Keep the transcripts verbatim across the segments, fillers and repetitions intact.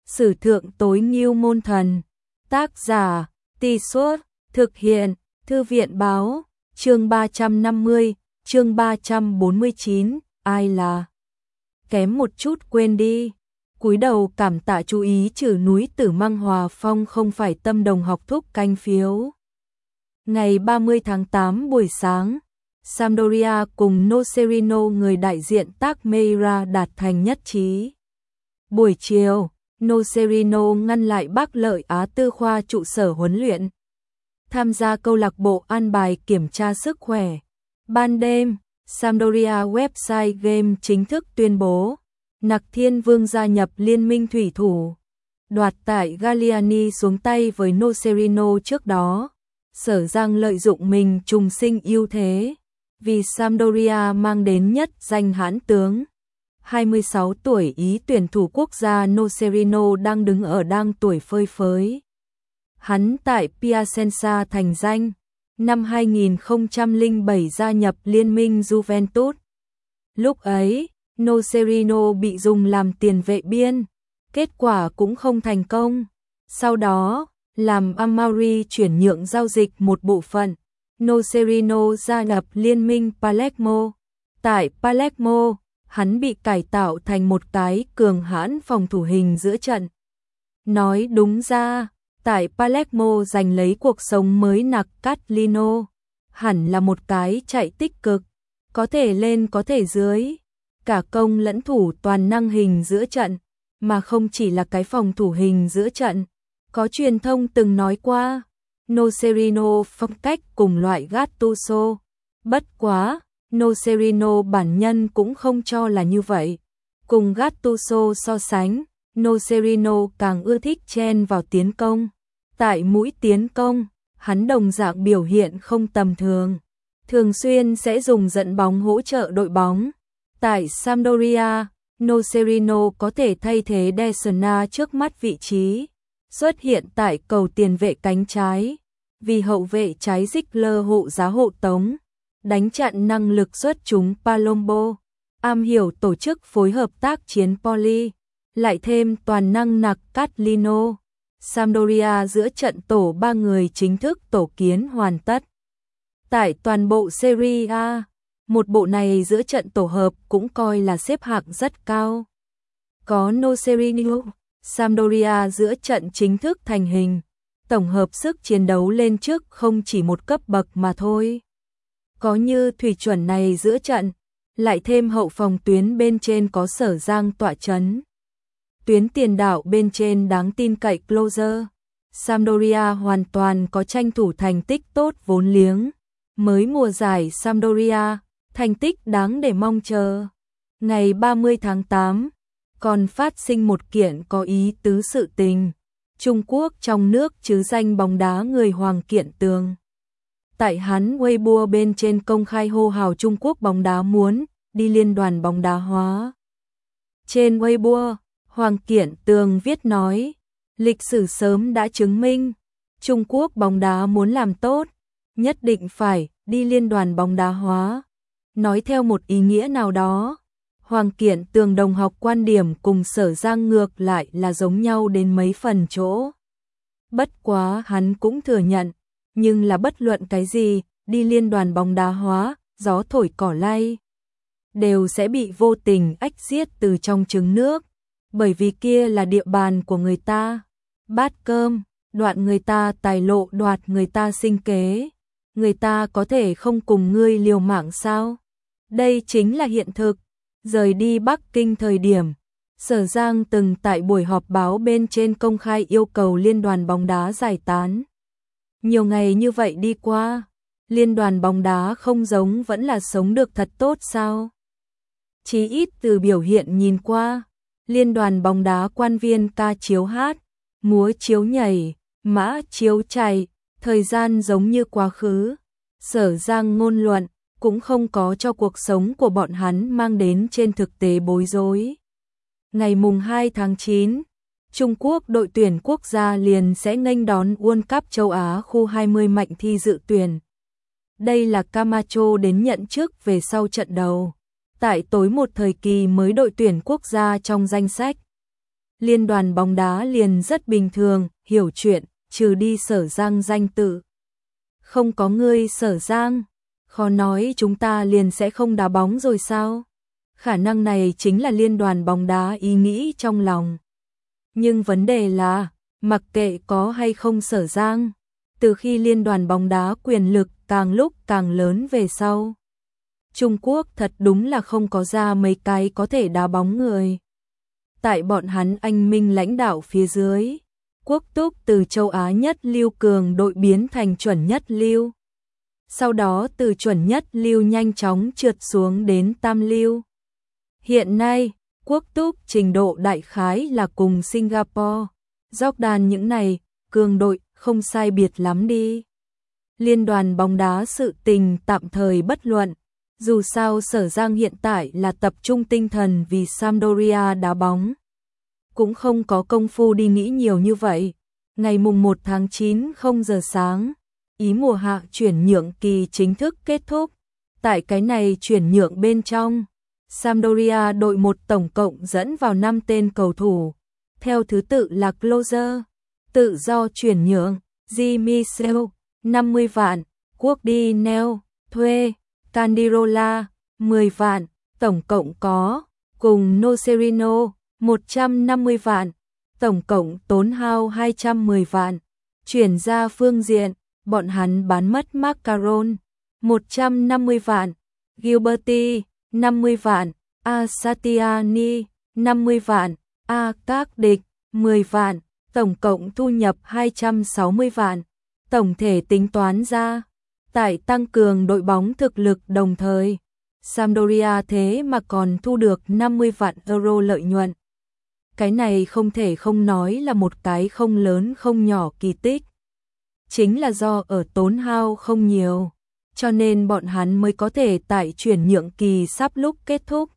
Sử thượng tối ngưu môn thần. Tác giả, Tì Suốt, thực hiện, Thư viện báo, chương ba trăm năm mươi, chương ba trăm bốn mươi chín, ai là? Kém một chút quên đi. Cúi đầu cảm tạ chú ý trừ núi Tử Măng Hòa Phong không phải tâm đồng học thúc canh phiếu. Ngày ba mươi tháng tám buổi sáng, Sampdoria cùng Nocerino người đại diện Takmeira đạt thành nhất trí. Buổi chiều, Nocerino ngăn lại Bác Lợi Á Tư khoa trụ sở huấn luyện. Tham gia câu lạc bộ an bài kiểm tra sức khỏe. Ban đêm, Sampdoria website game chính thức tuyên bố Nặc Thiên Vương gia nhập Liên minh thủy thủ. Đoạt tại Galliani xuống tay với Nocerino trước đó. Sở Giang lợi dụng mình trùng sinh ưu thế, vì Sampdoria mang đến nhất danh hãn tướng. hai mươi sáu tuổi Ý tuyển thủ quốc gia Nocerino đang đứng ở đang tuổi phơi phới. Hắn tại Piacenza thành danh, năm hai nghìn không trăm lẻ bảy gia nhập Liên minh Juventus. Lúc ấy, Nocerino bị dùng làm tiền vệ biên, kết quả cũng không thành công. Sau đó, làm Amauri chuyển nhượng giao dịch một bộ phận, Nocerino gia nhập Liên minh Palermo. Tại Palermo, hắn bị cải tạo thành một cái cường hãn phòng thủ hình giữa trận. Nói đúng ra, tại Palermo giành lấy cuộc sống mới Nặc Catlino, hẳn là một cái chạy tích cực, có thể lên có thể dưới, cả công lẫn thủ toàn năng hình giữa trận, mà không chỉ là cái phòng thủ hình giữa trận. Có truyền thông từng nói qua, Nocerino phong cách cùng loại Gattuso. Bất quá, Nocerino bản nhân cũng không cho là như vậy. Cùng Gattuso so sánh, Nocerino càng ưa thích chen vào tiến công. Tại mũi tiến công, hắn đồng dạng biểu hiện không tầm thường. Thường xuyên sẽ dùng dẫn bóng hỗ trợ đội bóng. Tại Sampdoria, Nocerino có thể thay thế Desna trước mắt vị trí. Xuất hiện tại cầu tiền vệ cánh trái, vì hậu vệ trái Ziegler hộ giá hộ tống, đánh chặn năng lực xuất chúng Palombo, am hiểu tổ chức phối hợp tác chiến Poli, lại thêm toàn năng Nặc Catlino. Sampdoria giữa trận tổ ba người chính thức tổ kiến hoàn tất. Tại toàn bộ Serie A, một bộ này giữa trận tổ hợp cũng coi là xếp hạng rất cao. Có Nocerino, Sampdoria giữa trận chính thức thành hình, tổng hợp sức chiến đấu lên trước không chỉ một cấp bậc mà thôi. Có như thủy chuẩn này giữa trận, lại thêm hậu phòng tuyến bên trên có Sở Giang tọa chấn. Tuyến tiền đạo bên trên đáng tin cậy Closer. Sampdoria hoàn toàn có tranh thủ thành tích tốt vốn liếng. Mới mùa giải Sampdoria, thành tích đáng để mong chờ. Ngày ba mươi tháng tám, còn phát sinh một kiện có ý tứ sự tình. Trung Quốc trong nước chứ danh bóng đá người Hoàng Kiện Tường. Tại hắn Weibo bên trên công khai hô hào Trung Quốc bóng đá muốn đi liên đoàn bóng đá hóa. Trên Weibo, Hoàng Kiện Tường viết nói, lịch sử sớm đã chứng minh, Trung Quốc bóng đá muốn làm tốt, nhất định phải đi liên đoàn bóng đá hóa. Nói theo một ý nghĩa nào đó, Hoàng Kiện Tường đồng học quan điểm cùng Sở Giang ngược lại là giống nhau đến mấy phần chỗ. Bất quá hắn cũng thừa nhận, nhưng là bất luận cái gì, đi liên đoàn bóng đá hóa, gió thổi cỏ lay, đều sẽ bị vô tình ách giết từ trong trứng nước, bởi vì kia là địa bàn của người ta. Bát cơm, đoạn người ta tài lộ đoạt người ta sinh kế, người ta có thể không cùng ngươi liều mạng sao? Đây chính là hiện thực. Rời đi Bắc Kinh thời điểm, Sở Giang từng tại buổi họp báo bên trên công khai yêu cầu liên đoàn bóng đá giải tán. Nhiều ngày như vậy đi qua, liên đoàn bóng đá không giống vẫn là sống được thật tốt sao? Chí ít từ biểu hiện nhìn qua, liên đoàn bóng đá quan viên ca chiếu hát, múa chiếu nhảy, mã chiếu chạy, thời gian giống như quá khứ. Sở Giang ngôn luận cũng không có cho cuộc sống của bọn hắn mang đến trên thực tế bối rối. Ngày mùng hai tháng chín, Trung Quốc đội tuyển quốc gia liền sẽ nghênh đón World Cup châu Á khu hai mươi mạnh thi dự tuyển. Đây là Camacho đến nhận chức về sau trận đầu. Tại tối một thời kỳ mới đội tuyển quốc gia trong danh sách. liên đoàn bóng đá liền rất bình thường, hiểu chuyện, trừ đi Sở Giang danh tự. Không có ngươi Sở Giang, khó nói chúng ta liền sẽ không đá bóng rồi sao? Khả năng này chính là liên đoàn bóng đá ý nghĩ trong lòng. Nhưng vấn đề là, mặc kệ có hay không Sở Giang, từ khi liên đoàn bóng đá quyền lực càng lúc càng lớn về sau, Trung Quốc thật đúng là không có ra mấy cái có thể đá bóng người. Tại bọn hắn anh minh lãnh đạo phía dưới, Quốc Túc từ châu Á nhất lưu cường đội biến thành chuẩn nhất lưu. Sau đó từ chuẩn nhất lưu nhanh chóng trượt xuống đến tam lưu. Hiện nay, Quốc Túc trình độ đại khái là cùng Singapore, Jordan những này, cường đội không sai biệt lắm đi. Liên đoàn bóng đá sự tình tạm thời bất luận, dù sao Sở Giang hiện tại là tập trung tinh thần vì Sampdoria đá bóng. Cũng không có công phu đi nghĩ nhiều như vậy. Ngày mùng một tháng chín không giờ sáng, ý mùa hạ chuyển nhượng kỳ chính thức kết thúc. Tại cái này chuyển nhượng bên trong, Sampdoria đội một tổng cộng dẫn vào năm tên cầu thủ. Theo thứ tự là Closer, tự do chuyển nhượng, Di Michel, năm mươi vạn, Quốc đi Neo, thuê, Candirola, mười vạn, tổng cộng có, cùng Nocerino, một trăm năm mươi vạn, tổng cộng tốn hao hai trăm mười vạn. Chuyển ra phương diện, bọn hắn bán mất Macaron, một trăm năm mươi vạn, Gilberti, năm mươi vạn, Asatiani, năm mươi vạn, A Các Địch, mười vạn, tổng cộng thu nhập hai trăm sáu mươi vạn. Tổng thể tính toán ra, tại tăng cường đội bóng thực lực đồng thời, Sampdoria thế mà còn thu được năm mươi vạn euro lợi nhuận. Cái này không thể không nói là một cái không lớn không nhỏ kỳ tích. Chính là do ở tốn hao không nhiều, cho nên bọn hắn mới có thể tại chuyển nhượng kỳ sắp lúc kết thúc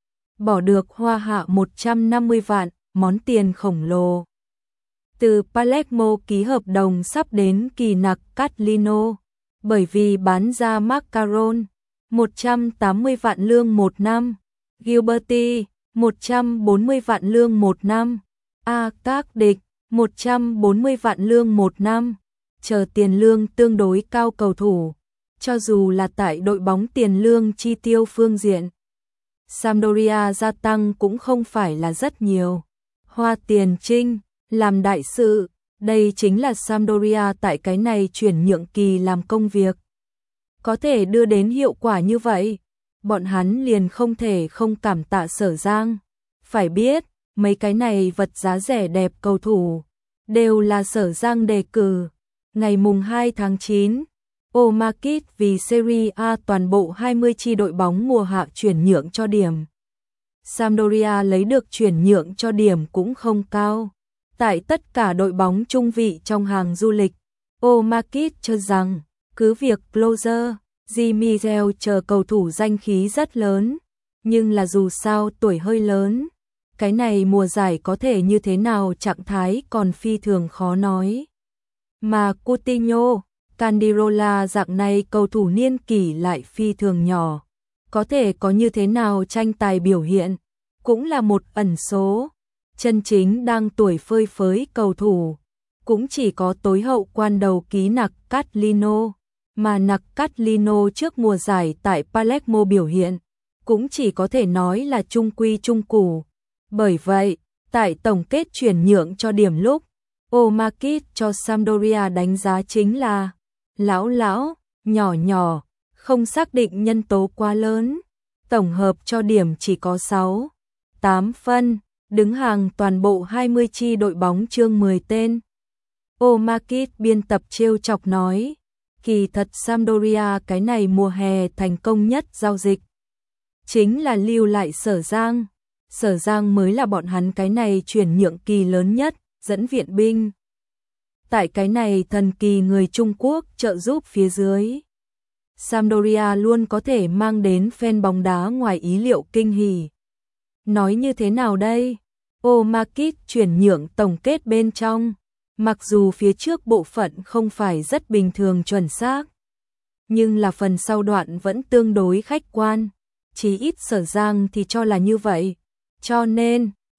bỏ được hoa hạ một trăm năm mươi vạn, món tiền khổng lồ. Từ Palermo ký hợp đồng sắp đến kỳ nặc Catlino, bởi vì bán ra Macaron, một trăm tám mươi vạn lương một năm, Gilberti, một trăm bốn mươi vạn lương một năm, A Các Địch, một trăm bốn mươi vạn lương một năm, chờ tiền lương tương đối cao cầu thủ, cho dù là tại đội bóng tiền lương chi tiêu phương diện. Sampdoria gia tăng cũng không phải là rất nhiều. Hoa tiền trinh, làm đại sự, đây chính là Sampdoria tại cái này chuyển nhượng kỳ làm công việc. Có thể đưa đến hiệu quả như vậy, bọn hắn liền không thể không cảm tạ Sở Giang. Phải biết, mấy cái này vật giá rẻ đẹp cầu thủ, đều là Sở Giang đề cử. Ngày mùng hai tháng chín, Omakit vì Serie A toàn bộ hai mươi chi đội bóng mùa hạ chuyển nhượng cho điểm. Sampdoria lấy được chuyển nhượng cho điểm cũng không cao. Tại tất cả đội bóng trung vị trong hàng du lịch, Omakit cho rằng, cứ việc Closer, Di Michel chờ cầu thủ danh khí rất lớn, nhưng là dù sao tuổi hơi lớn, cái này mùa giải có thể như thế nào trạng thái còn phi thường khó nói. Mà Coutinho, Candirola dạng này cầu thủ niên kỷ lại phi thường nhỏ, có thể có như thế nào tranh tài biểu hiện, cũng là một ẩn số. Chân chính đang tuổi phơi phới cầu thủ, cũng chỉ có tối hậu quan đầu ký nặc Catlino, mà nặc Catlino trước mùa giải tại Palermo biểu hiện, cũng chỉ có thể nói là trung quy trung củ. Bởi vậy, tại tổng kết chuyển nhượng cho điểm lúc, Omakit cho Sampdoria đánh giá chính là lão lão, nhỏ nhỏ, không xác định nhân tố quá lớn, tổng hợp cho điểm chỉ có sáu, tám phân, đứng hàng toàn bộ hai mươi chi đội bóng chương mười tên. Omakit biên tập trêu chọc nói, kỳ thật Sampdoria cái này mùa hè thành công nhất giao dịch chính là lưu lại Sở Giang. Sở Giang mới là bọn hắn cái này chuyển nhượng kỳ lớn nhất, dẫn viện binh. Tại cái này thần kỳ người Trung Quốc trợ giúp phía dưới, Sampdoria luôn có thể mang đến fan bóng đá ngoài ý liệu kinh hỉ. Nói như thế nào đây? Omakit chuyển nhượng tổng kết bên trong, mặc dù phía trước bộ phận không phải rất bình thường chuẩn xác, nhưng là phần sau đoạn vẫn tương đối khách quan, chí ít Sở Giang thì cho là như vậy. Cho nên,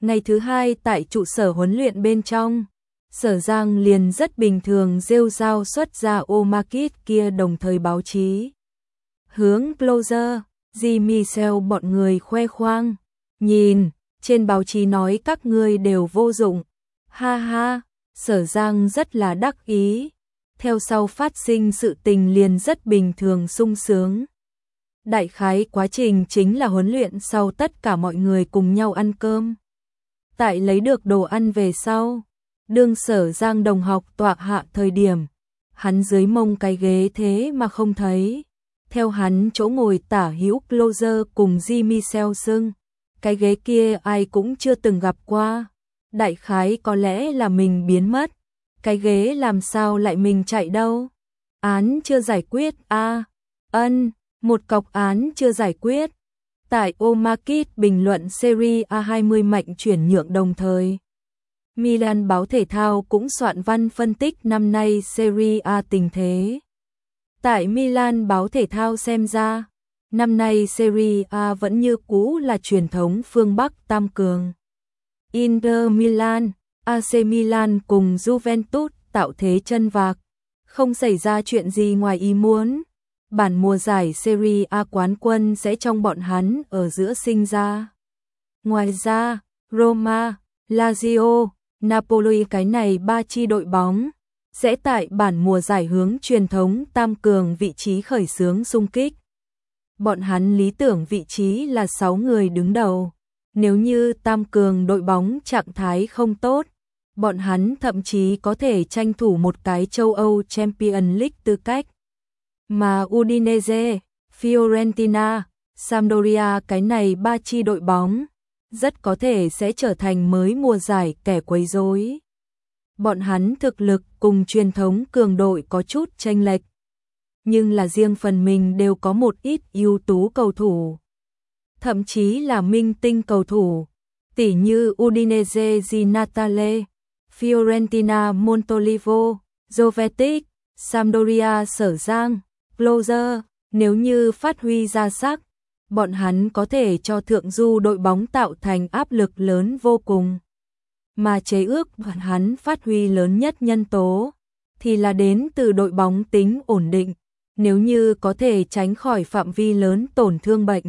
Ngày thứ hai tại trụ sở huấn luyện bên trong, Sở Giang liền rất bình thường rêu rao xuất ra Omakit kia, đồng thời báo chí hướng Closer, Jean-Michel bọn người khoe khoang. Nhìn, trên báo chí nói các ngươi đều vô dụng. Ha ha, Sở Giang rất là đắc ý. Theo sau phát sinh sự tình liền rất bình thường sung sướng. Đại khái quá trình chính là huấn luyện sau tất cả mọi người cùng nhau ăn cơm. Tại lấy được đồ ăn về sau, đương Sở Giang đồng học tọa hạ thời điểm, hắn dưới mông cái ghế thế mà không thấy. Theo hắn chỗ ngồi tả hữu Closer cùng Jean-Michel xưng, cái ghế kia ai cũng chưa từng gặp qua. Đại khái có lẽ là mình biến mất. Cái ghế làm sao lại mình chạy đâu? Án chưa giải quyết a à, ân, một cọc án chưa giải quyết. Tại Omakit bình luận Serie A hai mươi mạnh chuyển nhượng đồng thời. Milan báo thể thao cũng soạn văn phân tích năm nay Serie A tình thế. Tại Milan báo thể thao xem ra, năm nay Serie A vẫn như cũ là truyền thống phương Bắc tam cường. Inter Milan, a xê Milan cùng Juventus tạo thế chân vạc, không xảy ra chuyện gì ngoài ý muốn. Bản mùa giải Serie A quán quân sẽ trong bọn hắn ở giữa sinh ra. Ngoài ra, Roma, Lazio, Napoli cái này ba chi đội bóng sẽ tại bản mùa giải hướng truyền thống tam cường vị trí khởi xướng xung kích. Bọn hắn lý tưởng vị trí là sáu người đứng đầu. Nếu như tam cường đội bóng trạng thái không tốt, bọn hắn thậm chí có thể tranh thủ một cái châu Âu Champions League tư cách. Mà Udinese, Fiorentina, Sampdoria cái này ba chi đội bóng rất có thể sẽ trở thành mới mùa giải kẻ quấy rối. Bọn hắn thực lực cùng truyền thống cường đội có chút chênh lệch, nhưng là riêng phần mình đều có một ít ưu tú cầu thủ, thậm chí là minh tinh cầu thủ, tỉ như Udinese Di Natale, Fiorentina Montolivo, Jovetic, Sampdoria Sở Giang, Closer. Nếu như phát huy ra sắc, bọn hắn có thể cho thượng du đội bóng tạo thành áp lực lớn vô cùng. Mà chế ước bọn hắn phát huy lớn nhất nhân tố thì là đến từ đội bóng tính ổn định. Nếu như có thể tránh khỏi phạm vi lớn tổn thương bệnh,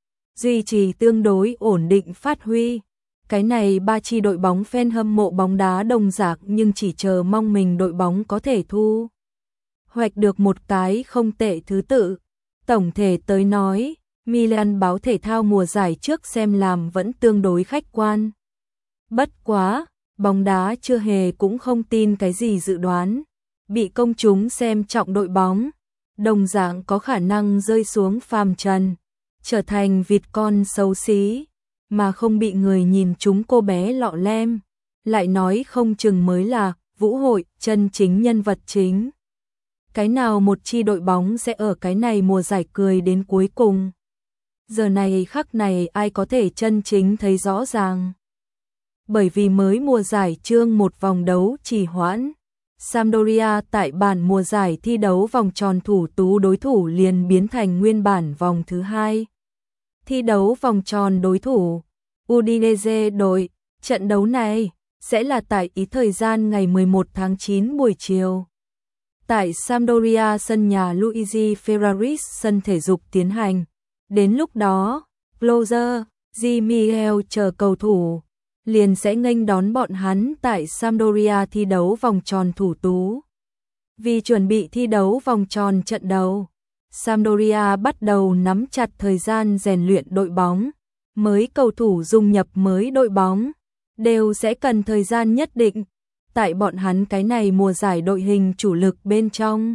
duy trì tương đối ổn định phát huy, cái này ba chi đội bóng fan hâm mộ bóng đá đồng dạng nhưng chỉ chờ mong mình đội bóng có thể thu hoạch được một cái không tệ thứ tự. Tổng thể tới nói, Milan báo thể thao mùa giải trước xem làm vẫn tương đối khách quan. Bất quá, bóng đá chưa hề cũng không tin cái gì dự đoán, bị công chúng xem trọng đội bóng, đồng dạng có khả năng rơi xuống phàm trần, trở thành vịt con xấu xí, mà không bị người nhìn chúng cô bé lọ lem, lại nói không chừng mới là vũ hội chân chính nhân vật chính. Cái nào một chi đội bóng sẽ ở cái này mùa giải cười đến cuối cùng? Giờ này khắc này ai có thể chân chính thấy rõ ràng? Bởi vì mới mùa giải chương một vòng đấu trì hoãn, Sampdoria tại bản mùa giải thi đấu vòng tròn thủ tú đối thủ liền biến thành nguyên bản vòng thứ hai. Thi đấu vòng tròn đối thủ Udinese đội, trận đấu này sẽ là tại ý thời gian ngày mười một tháng chín buổi chiều. Tại Sampdoria sân nhà Luigi Ferraris sân thể dục tiến hành. Đến lúc đó, Closer, Jean-Michel chờ cầu thủ liền sẽ nghênh đón bọn hắn tại Sampdoria thi đấu vòng tròn thủ tú. Vì chuẩn bị thi đấu vòng tròn trận đấu, Sampdoria bắt đầu nắm chặt thời gian rèn luyện đội bóng. Mới cầu thủ dung nhập mới đội bóng đều sẽ cần thời gian nhất định. Tại bọn hắn cái này mùa giải đội hình chủ lực bên trong,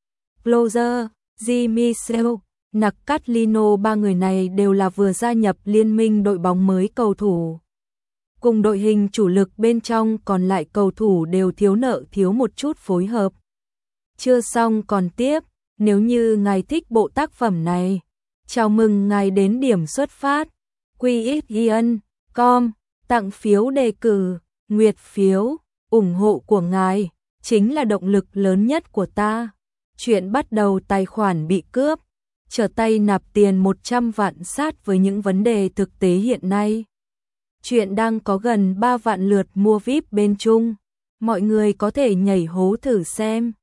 Closer, Jean-Michel, Nakatino ba người này đều là vừa gia nhập liên minh đội bóng mới cầu thủ. Cùng đội hình chủ lực bên trong còn lại cầu thủ đều thiếu nợ thiếu một chút phối hợp. Chưa xong còn tiếp, nếu như ngài thích bộ tác phẩm này, chào mừng ngài đến điểm xuất phát. quy ích ian chấm com, tặng phiếu đề cử, nguyệt phiếu, ủng hộ của ngài chính là động lực lớn nhất của ta. Chuyện bắt đầu tài khoản bị cướp, trở tay nạp tiền một trăm vạn sát với những vấn đề thực tế hiện nay. Chuyện đang có gần ba vạn lượt mua vi ai pi bên Trung. Mọi người có thể nhảy hố thử xem.